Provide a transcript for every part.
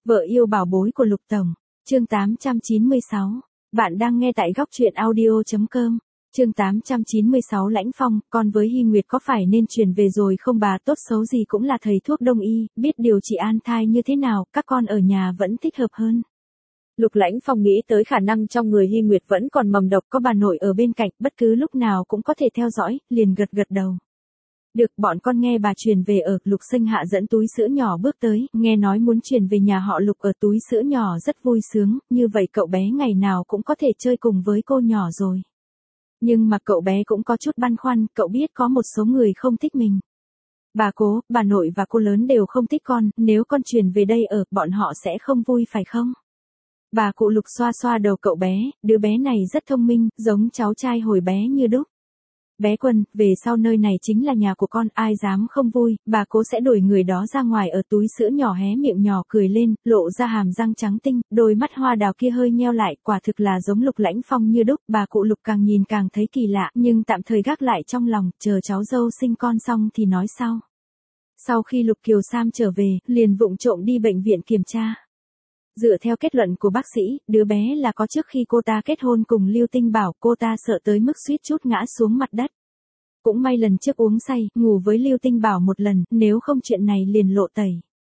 Vợ yêu bảo bối của Lục Tổng. Chương 896. Bạn đang nghe tại góc truyện audio.com. Chương 896 Lãnh Phong, con với Hy Nguyệt có phải nên chuyển về rồi không bà, tốt xấu gì cũng là thầy thuốc đông y, biết điều trị an thai như thế nào, các con ở nhà vẫn thích hợp hơn. Lục Lãnh Phong nghĩ tới khả năng trong người Hy Nguyệt vẫn còn mầm độc, có bà nội ở bên cạnh, bất cứ lúc nào cũng có thể theo dõi, liền gật gật đầu. Được, bọn con nghe bà chuyển về ở. Lục Sinh Hạ dẫn túi sữa nhỏ bước tới, nghe nói muốn chuyển về nhà họ Lục ở. Túi sữa nhỏ rất vui sướng, như vậy cậu bé ngày nào cũng có thể chơi cùng với cô nhỏ rồi. Nhưng mà cậu bé cũng có chút băn khoăn, cậu biết có một số người không thích mình. Bà cố, bà nội và cô lớn đều không thích con, nếu con chuyển về đây ở, bọn họ sẽ không vui phải không? Bà cụ Lục xoa xoa đầu cậu bé, đứa bé này rất thông minh, giống cháu trai hồi bé như đúc. Bé Quân, về sau nơi này chính là nhà của con, ai dám không vui, bà cố sẽ đuổi người đó ra ngoài. Ở túi sữa nhỏ hé miệng nhỏ cười lên, lộ ra hàm răng trắng tinh, đôi mắt hoa đào kia hơi nheo lại, quả thực là giống Lục Lãnh Phong như đúc. Bà cụ Lục càng nhìn càng thấy kỳ lạ, nhưng tạm thời gác lại trong lòng, chờ cháu dâu sinh con xong thì nói sau. Sau khi Lục Kiều Sam trở về, liền vụng trộm đi bệnh viện kiểm tra. Dựa theo kết luận của bác sĩ, đứa bé là có trước khi cô ta kết hôn cùng Lưu Tinh Bảo, cô ta sợ tới mức suýt chút ngã xuống mặt đất. Cũng may lần trước uống say, ngủ với Lưu Tinh Bảo một lần, nếu không chuyện này liền lộ tẩy.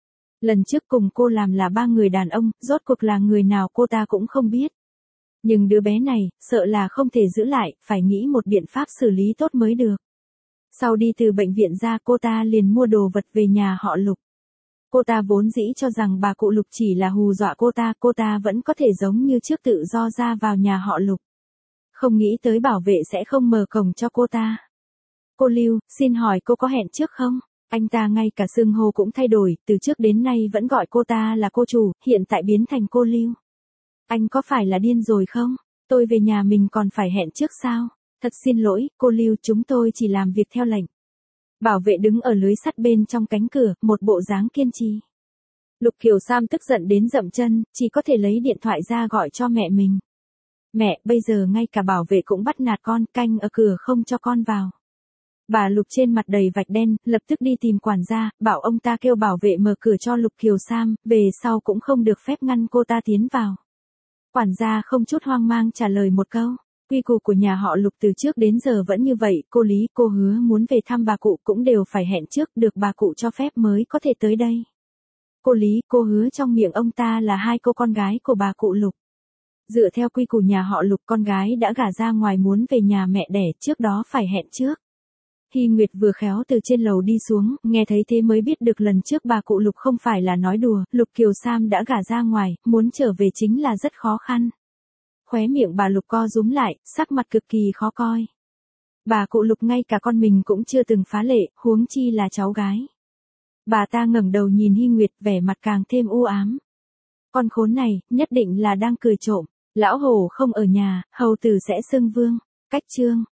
Lần trước cùng cô làm là 3 người đàn ông, rốt cuộc là người nào cô ta cũng không biết. Nhưng đứa bé này, sợ là không thể giữ lại, phải nghĩ một biện pháp xử lý tốt mới được. Sau đi từ bệnh viện ra, cô ta liền mua đồ vật về nhà họ Lục. Cô ta vốn dĩ cho rằng bà cụ Lục chỉ là hù dọa cô ta vẫn có thể giống như trước tự do ra vào nhà họ Lục. Không nghĩ tới bảo vệ sẽ không mở cổng cho cô ta. Cô Lưu, xin hỏi cô có hẹn trước không? Anh ta ngay cả xưng hô cũng thay đổi, từ trước đến nay vẫn gọi cô ta là cô chủ, hiện tại biến thành cô Lưu. Anh có phải là điên rồi không? Tôi về nhà mình còn phải hẹn trước sao? Thật xin lỗi, cô Lưu, chúng tôi chỉ làm việc theo lệnh. Bảo vệ đứng ở lưới sắt bên trong cánh cửa, một bộ dáng kiên trì. Lục Kiều Sam tức giận đến dậm chân, chỉ có thể lấy điện thoại ra gọi cho mẹ mình. Mẹ, bây giờ ngay cả bảo vệ cũng bắt nạt con, canh ở cửa không cho con vào. Bà Lục trên mặt đầy vạch đen, lập tức đi tìm quản gia, bảo ông ta kêu bảo vệ mở cửa cho Lục Kiều Sam, về sau cũng không được phép ngăn cô ta tiến vào. Quản gia không chút hoang mang trả lời một câu. Quy củ của nhà họ Lục từ trước đến giờ vẫn như vậy, cô Lý, cô Hứa muốn về thăm bà cụ cũng đều phải hẹn trước, được bà cụ cho phép mới có thể tới đây. Cô Lý, cô Hứa trong miệng ông ta là 2 cô con gái của bà cụ Lục. Dựa theo quy củ nhà họ Lục, con gái đã gả ra ngoài muốn về nhà mẹ đẻ trước đó phải hẹn trước. Hy Nguyệt vừa khéo từ trên lầu đi xuống, nghe thấy thế mới biết được lần trước bà cụ Lục không phải là nói đùa, Lục Kiều Sam đã gả ra ngoài, muốn trở về chính là rất khó khăn. Khóe miệng bà Lục co rúm lại, sắc mặt cực kỳ khó coi. Bà cụ Lục ngay cả con mình cũng chưa từng phá lệ, huống chi là cháu gái. Bà ta ngẩng đầu nhìn Hy Nguyệt, vẻ mặt càng thêm u ám. Con khốn này, nhất định là đang cười trộm. Lão Hổ không ở nhà, hầu tử sẽ xưng vương. Cách chương.